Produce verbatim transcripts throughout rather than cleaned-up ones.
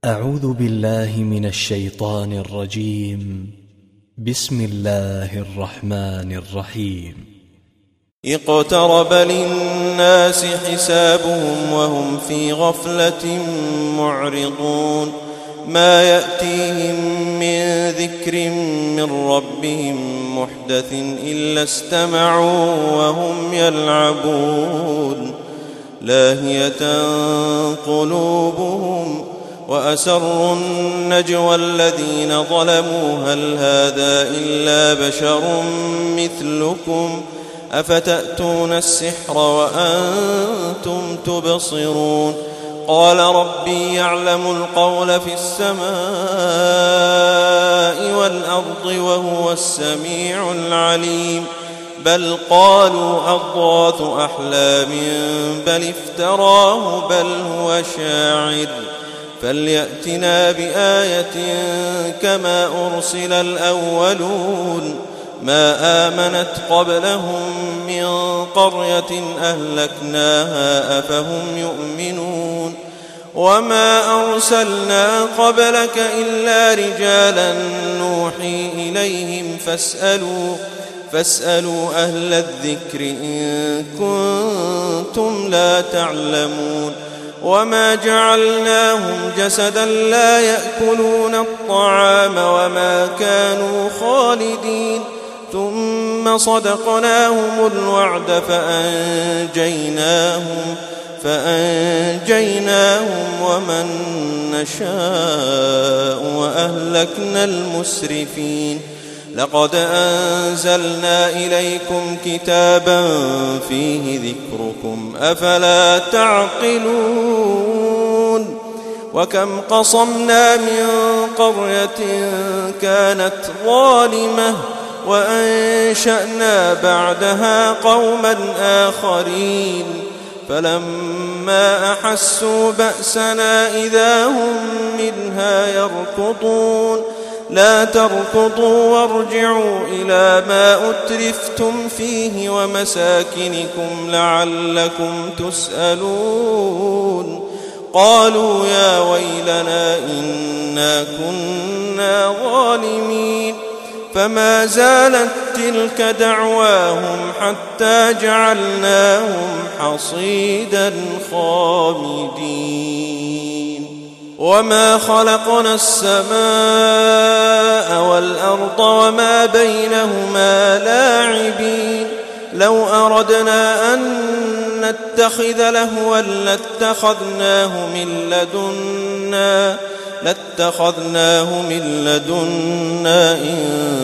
أعوذ بالله من الشيطان الرجيم. بسم الله الرحمن الرحيم. اقترب للناس حسابهم وهم في غفلة معرضون ما يأتيهم من ذكر من ربهم محدث إلا استمعوا وهم يلعبون لاهية قلوبهم وأسروا النجوى الذين ظلموا هل هذا إلا بشر مثلكم أفتأتون السحر وأنتم تبصرون قال ربي يعلم القول في السماء والأرض وهو السميع العليم بل قالوا أضغاث أحلام بل افتراه بل هو شاعر فليأتنا بآية كما أرسل الأولون ما آمنت قبلهم من قرية أهلكناها أفهم يؤمنون وما أرسلنا قبلك إلا رجالا نوحي إليهم فاسألوا فاسألوا أهل الذكر إن كنتم لا تعلمون وما جعلناهم جسدا لا يأكلون الطعام وما كانوا خالدين ثم صدقناهم الوعد فأنجيناهم فأنجيناهم ومن نشاء وأهلكنا المسرفين لقد أنزلنا إليكم كتابا فيه ذكركم أفلا تعقلون وكم قصمنا من قرية كانت ظالمة وأنشأنا بعدها قوما آخرين فلما أحسوا بأسنا إذا هم منها يركضون لا تركضوا وارجعوا إلى ما أترفتم فيه ومساكنكم لعلكم تسألون قالوا يا ويلنا إنا كنا ظالمين فما زالت تلك دعواهم حتى جعلناهم حصيدا خامدين وما خلقنا السماء والأرض وما بينهما لاعبين لو أردنا أن نتخذ لهوا لاتخذناه من لدنا لاتخذناه من لدنا إن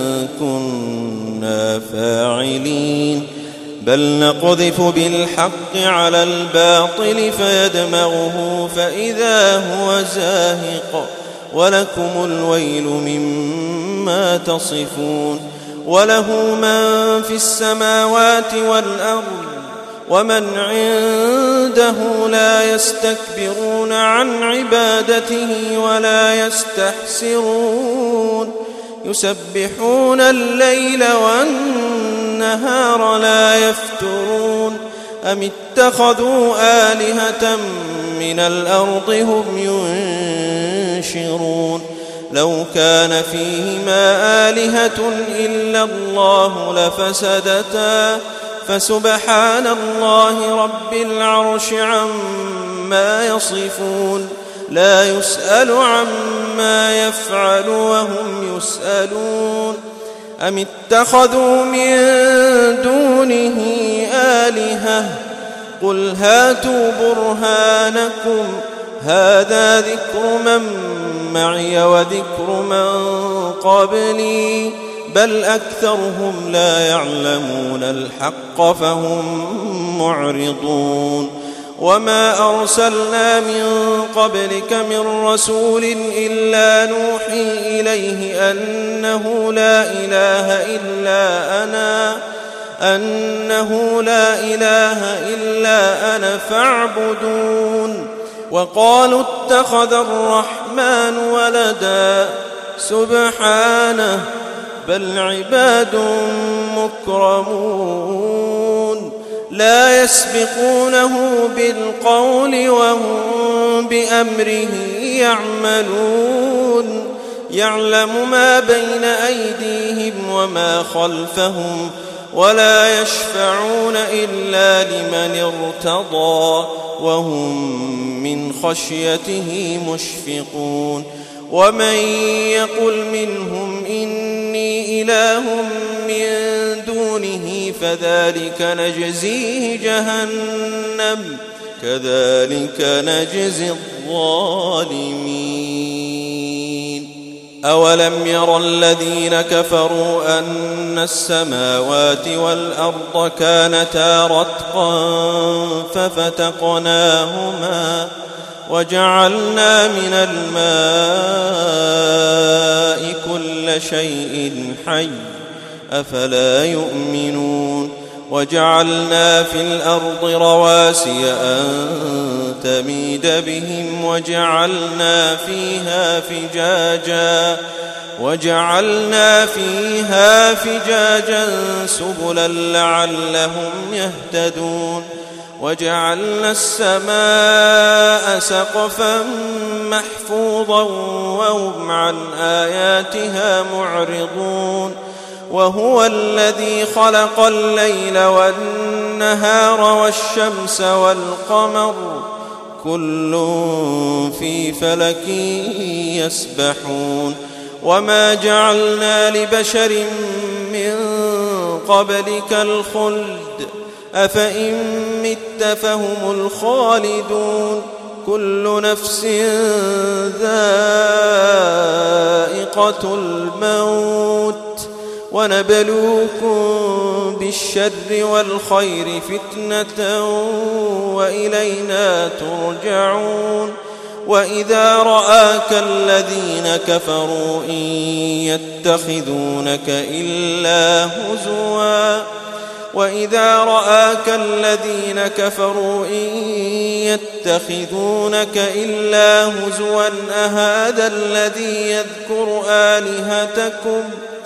كنا فاعلين بل نقذف بالحق على الباطل فيدمغه فإذا هو زاهق ولكم الويل مما تصفون وله من في السماوات والأرض ومن عنده لا يستكبرون عن عبادته ولا يستحسرون يسبحون الليل والنهار لا يفترون أم اتخذوا آلهة من الأرض هم ينشرون لو كان فيهما آلهة إلا الله لفسدتا فسبحان الله رب العرش عما يصفون لا يسأل عما يفعل وهم يسألون أم اتخذوا من دونه آلهة قل هاتوا برهانكم هذا ذكر من معي وذكر من قبلي بل أكثرهم لا يعلمون الحق فهم معرضون وما أرسلنا من قبلك من رسول إلا نوحي إليه أنه لا إله إلا أنا أنه لا إله إلا أنا فاعبدون وقالوا اتخذ الرحمن ولدا سبحانه بل عباد مكرمون لا يسبقونه بالقول وهم بأمره يعملون يعلم ما بين أيديهم وما خلفهم ولا يشفعون إلا لمن ارتضى وهم من خشيته مشفقون ومن يقل منهم إني إله من دونه فذلك نجزيه جهنم كذلك نجزي الظالمين أولم ير الذين كفروا أن السماوات والأرض كانتا رتقا ففتقناهما وجعلنا من الماء كل شيء حي أفلا يؤمنون وجعلنا في الأرض رواسي أن تميد بهم وجعلنا فيها فجاجا وجعلنا فيها فجاجا سبلا لعلهم يهتدون وجعلنا السماء سقفا محفوظا وهم عن آياتها معرضون وهو الذي خلق الليل والنهار والشمس والقمر كل في فلك يسبحون وما جعلنا لبشر من قبلك الخلد أفإن مت فهم الخالدون كل نفس ذائقة الموت ونبلوكم بالشر والخير فتنة وإلينا ترجعون وإذا رآك الذين كفروا إن يتخذونك إلا هزوا وإذا رآك الذين كفروا إن يتخذونك إلا هزوا أهذا الذي يذكر آلهتكم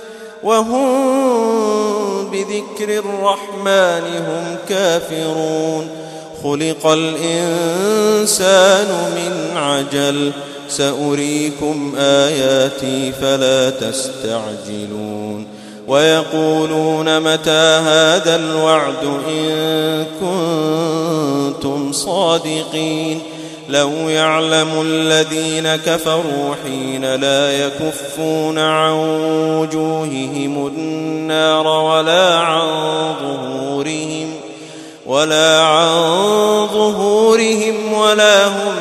وهم بذكر الرحمن هم كافرون خلق الإنسان من عجل سأريكم آياتي فلا تستعجلون ويقولون متى هذا الوعد إن كنتم صادقين لو يعلم الذين كفروا حين لا يكفون عن وجوههم النار ولا عن ظهورهم ولا عن ظهورهم ولا هم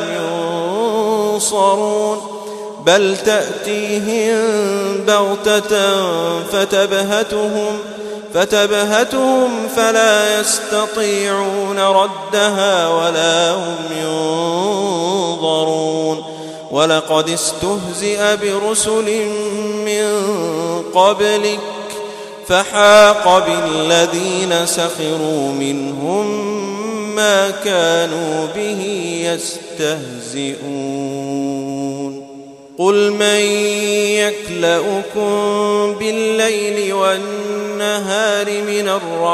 ينصرون بل تأتيهم بغتة فتبهتهم فتبهتهم فلا يستطيعون ردها ولا هم ينظرون ولقد استهزئ برسل من قبلك فحاق بالذين سخروا منهم ما كانوا به يستهزئون قل من يكلؤكم بالليل والنهار من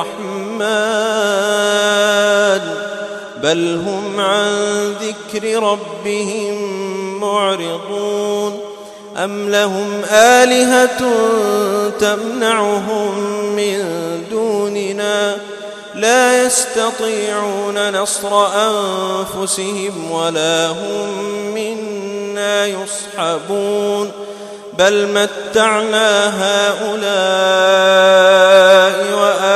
الرحمن بل هم عن ذكر ربهم معرضون أم لهم آلهة تمنعهم من دوننا لا يستطيعون نصر أنفسهم ولا هم منا يصحبون بل متعنا هؤلاء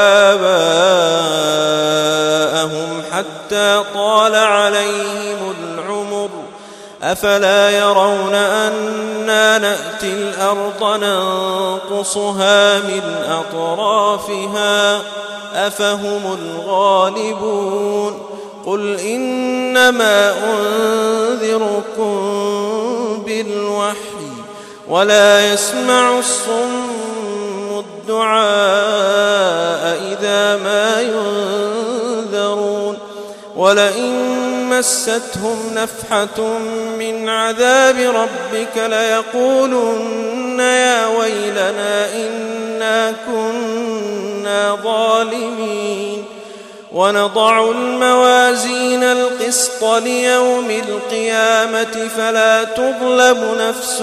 وآباءهم حتى طال عليهم العمر أفلا يرون أنا نأتي الأرض ننقصها من أطرافها أفهم الغالبون قل إنما أنذركم بالوحي ولا يسمع الصم الدعاء إذا ما ينذرون ولئن مستهم نفحة من عذاب ربك ليقولن يا ويلنا إنا كنا ظالمين ونضع الموازين القسط ليوم القيامة فلا تظلم نفس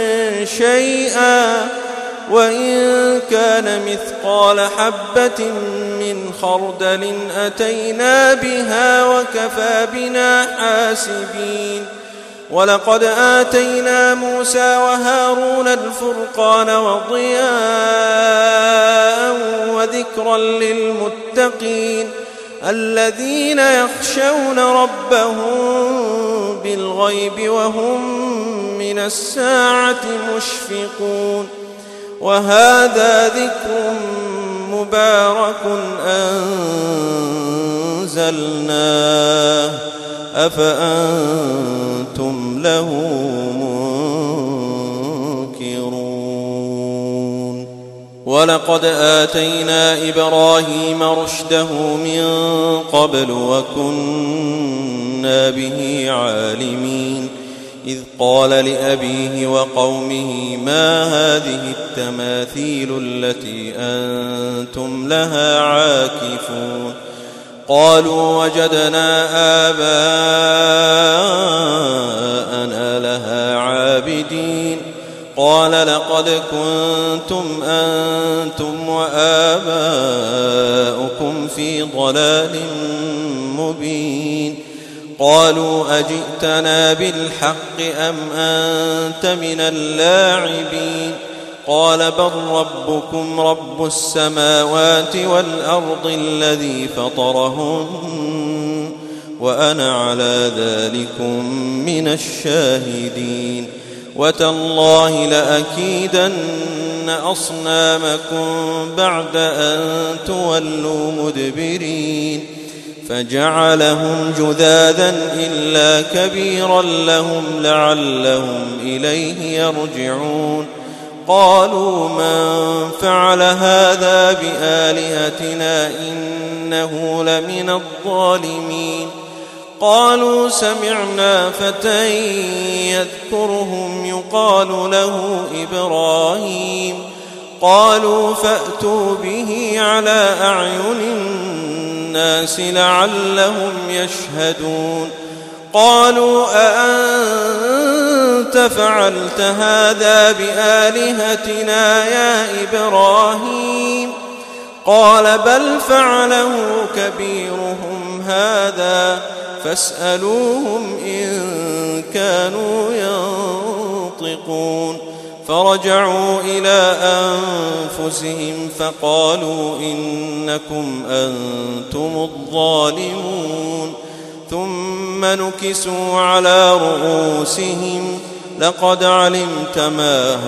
شيئا وإن كان مثقال حبة من خردل أتينا بها وكفى بنا حاسبين. ولقد آتينا موسى وهارون الفرقان وضياء وذكرا للمتقين الذين يخشون ربهم بالغيب وهم من الساعة مشفقون. وهذا ذكر مبارك أنزلناه أفأنتم له منكرون. ولقد آتينا إبراهيم رشده من قبل وكنا به عالمين إذ قال لأبيه وقومه ما هذه التماثيل التي أنتم لها عاكفون قالوا وجدنا آباءنا لها عابدين قال لقد كنتم أنتم وآباؤكم في ضلال مبين قالوا أجئتنا بالحق أم أنت من اللاعبين قال بل ربكم رب السماوات والأرض الذي فطرهن وأنا على ذلكم من الشاهدين وتالله لأكيدن أصنامكم بعد أن تولوا مدبرين فجعلهم جذاذا إلا كبيرا لهم لعلهم إليه يرجعون قالوا من فعل هذا بآلهتنا إنه لمن الظالمين قالوا سمعنا فتى يذكرهم يقال له إبراهيم قالوا فأتوا به على أعين الناس لعلهم يشهدون قالوا أأنت فعلت هذا بآلهتنا يا إبراهيم قال بل فعله كبيرهم هذا فاسألوهم إن كانوا ينطقون فرجعوا إلى أنفسهم فقالوا إنكم أنتم الظالمون ثم نكسوا على رؤوسهم لقد علمت ما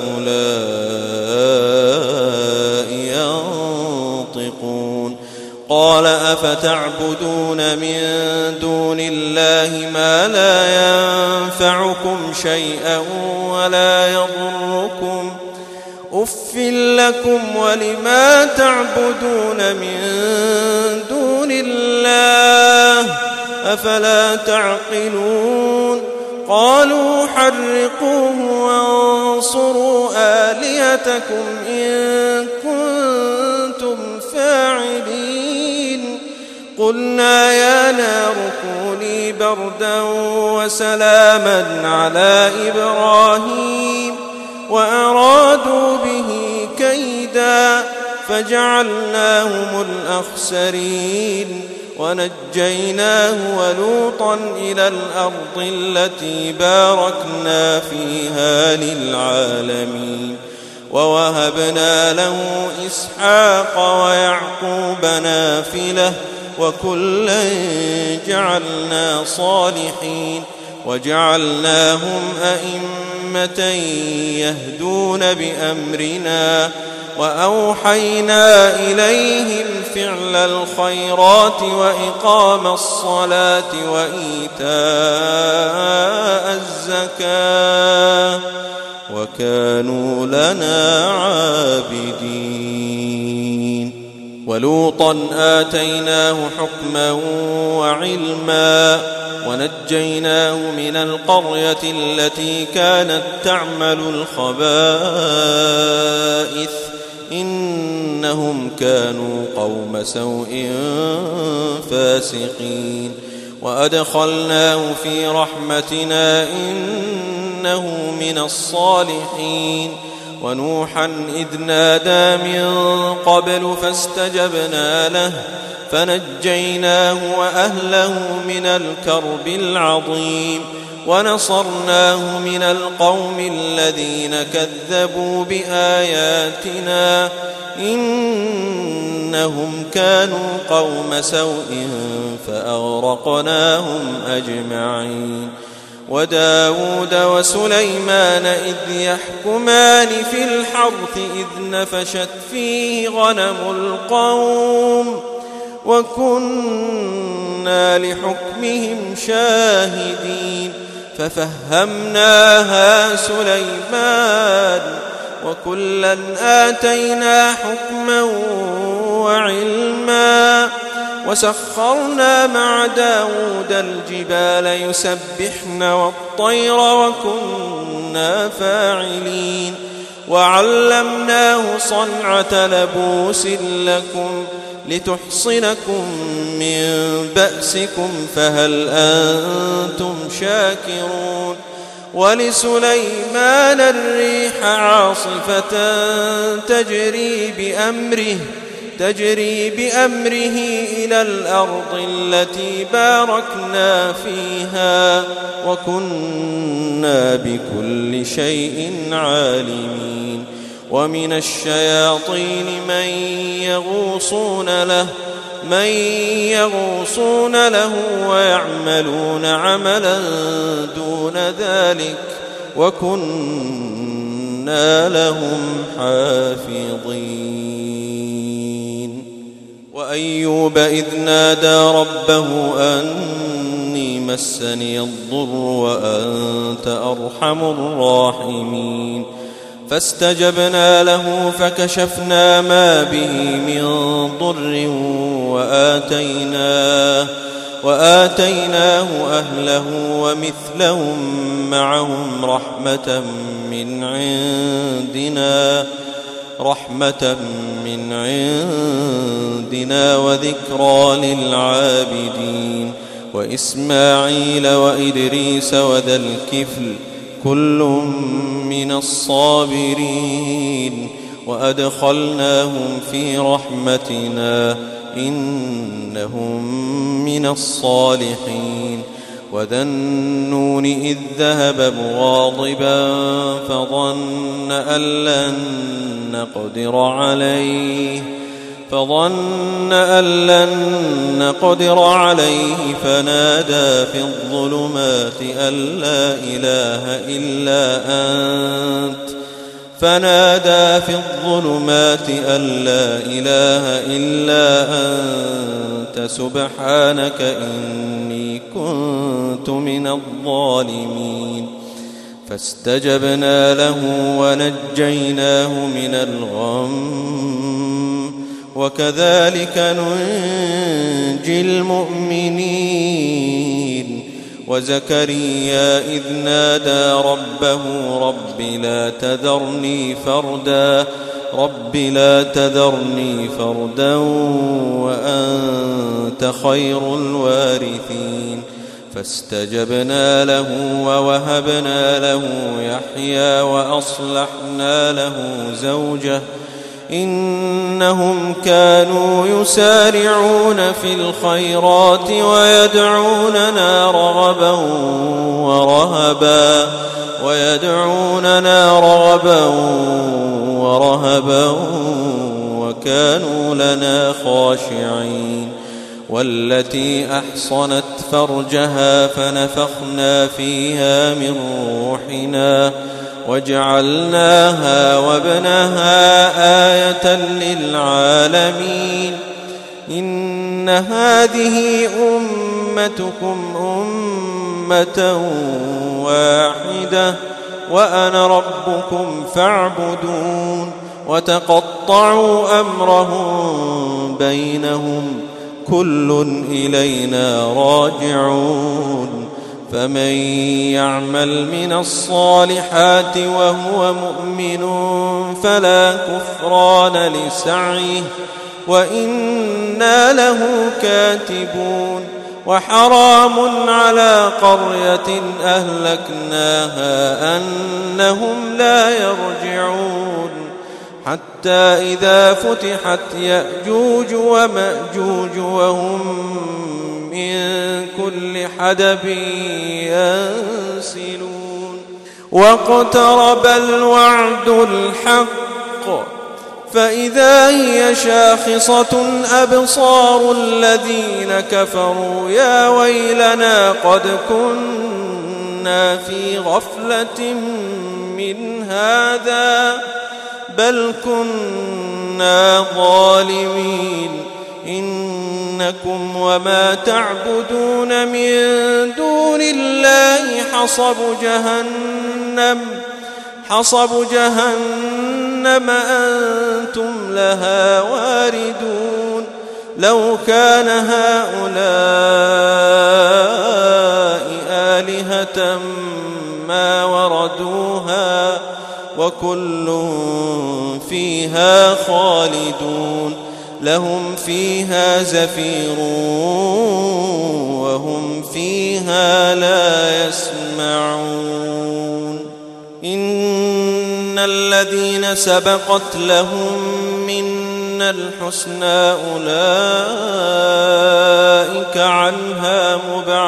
هؤلاء ينطقون قال أفتعبدون من دون الله ما لا ينفعكم شيئا ولا يضركم أف لكم ولما تعبدون من دون الله أفلا تعقلون قالوا حرقوه وانصروا آلهتكم إن كنتم فاعلين قلنا يا نار كوني بردا وسلاما على إبراهيم وأرادوا به كيدا فجعلناهم الأخسرين ونجيناه ولوطا إلى الأرض التي باركنا فيها للعالمين ووهبنا له إسحاق ويعقوب نافلة وكلا جعلنا صالحين وجعلناهم أئمة يهدون بأمرنا وأوحينا إليهم فعل الخيرات وإقام الصلاة وإيتاء الزكاة وكانوا لنا عابدين ولوطا آتيناه حكما وعلما ونجيناه من القرية التي كانت تعمل الخبائث إن إنهم كانوا قوم سوء فاسقين وأدخلناه في رحمتنا إنه من الصالحين ونوحا إذ نادى من قبل فاستجبنا له فنجيناه وأهله من الكرب العظيم ونصرناه من القوم الذين كذبوا بآياتنا إنهم كانوا قوم سوء فأغرقناهم أجمعين وداود وسليمان إذ يحكمان في الحرث إذ نفشت فيه غنم القوم وكنا لحكمهم شاهدين ففهمناها سليمان وكلا آتينا حكما وعلما وسخرنا مع داود الجبال يسبحن والطير وكنا فاعلين وعلمناه صنعة لبوس لكم لتحصنكم من بأسكم فهل أنتم شاكرون ولسليمان الريح عاصفة تجري بأمره تجري بأمره إلى الأرض التي باركنا فيها وكنا بكل شيء عالمين ومن الشياطين من يغوصون له من يغوصون له ويعملون عملا دون ذلك وكنا لهم حافظين وأيوب إذ نادى ربه أني مسني الضر وأنت أرحم الراحمين فاستجبنا له فكشفنا ما به من ضر وآتيناه, وآتيناه أهله ومثلهم معهم رحمة من عندنا رحمة من عندنا وذكرى للعابدين وإسماعيل وإدريس وذا الكفل كل من الصابرين وأدخلناهم في رحمتنا إنهم من الصالحين وذا النون إذ ذهب مغاضبا فظن أن لن نقدر عليه فظن أن لن نقدر عليه فنادى في الظلمات أن لا إله إلا أنت فنادى في الظلمات أن لا إله إلا أنت سبحانك إني كنت من الظالمين فاستجبنا له ونجيناه من الغم وكذلك ننجي المؤمنين وزكريا إذ نادى ربه رب لا تذرني فردا رب لا تذرني فردا وأنت خير الوارثين فاستجبنا له ووهبنا له يحيى وأصلحنا له زوجه إنهم كانوا يسارعون في الخيرات ويدعوننا رغبا ورهبا ويدعوننا رغبا ورهبا وكانوا لنا خاشعين والتي أحصنت فرجها فنفخنا فيها من روحنا وجعلناها وابنها آية للعالمين إن هذه أمتكم أمة واحدة وأنا ربكم فاعبدون وتقطعوا أمرهم بينهم كل إلينا راجعون فمن يعمل من الصالحات وهو مؤمن فلا كفران لسعيه وإنا له كاتبون وحرام على قرية أهلكناها أنهم لا يرجعون حتى إذا فتحت يأجوج ومأجوج وهم من كل حدب ينسلون واقترب الوعد الحق فإذا هي شاخصة أبصار الذين كفروا يا ويلنا قد كنا في غفلة من هذا بل كنا ظالمين إنكم وما تعبدون من دون الله حصب جهنم حصب جهنم أنتم لها واردون لو كان هؤلاء آلهة ما وردوها وكل فيها خالدون لهم فيها زفير وهم فيها لا يسمعون إن الذين سبقت لهم منا الحسنى أولئك عنها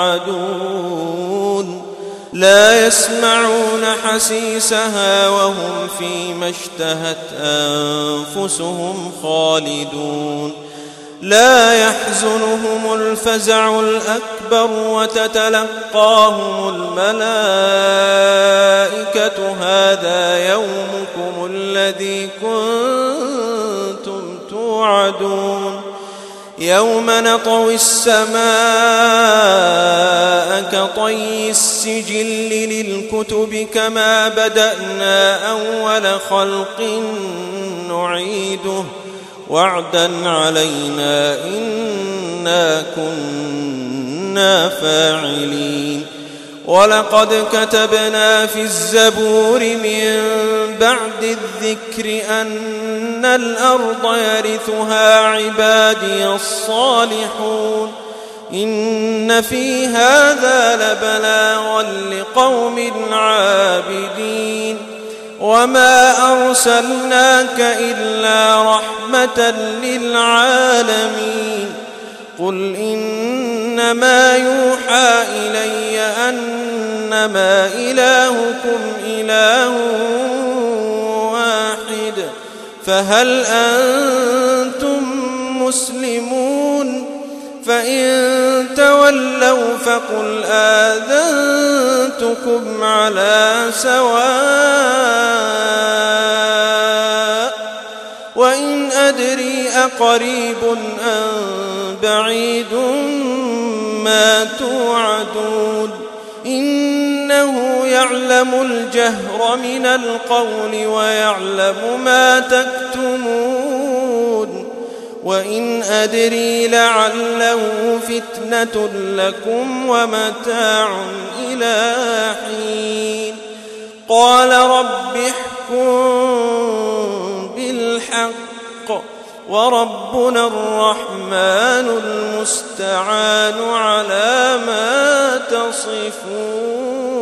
مبعدون لا يسمعون حسيسها وهم فيما اشتهت أنفسهم خالدون لا يحزنهم الفزع الأكبر وتتلقاهم الملائكة هذا يومكم الذي كنتم توعدون يوم نطوي السماء كطي السجل للكتب كما بدأنا أول خلق نعيده وعدا علينا إنا كنا فاعلين ولقد كتبنا في الزبور من بعد الذكر أن الأرض يرثها عبادي الصالحون إن في هذا لبلاغا لقوم عابدين وما أرسلناك إلا رحمة للعالمين قل إنما يوحى إلي أنما إلهكم إله واحد فهل أنتم مسلمون فإن تولوا فقل آذنتكم على سواء وإن أدري أقريب أم بعيد ما توعدون إنه يعلم الجهر من القول ويعلم ما تكتمون وإن أدري لعله فتنة لكم ومتاع إلى حين قال رب احكم بالحق وربنا الرحمن المستعان على ما تصفون.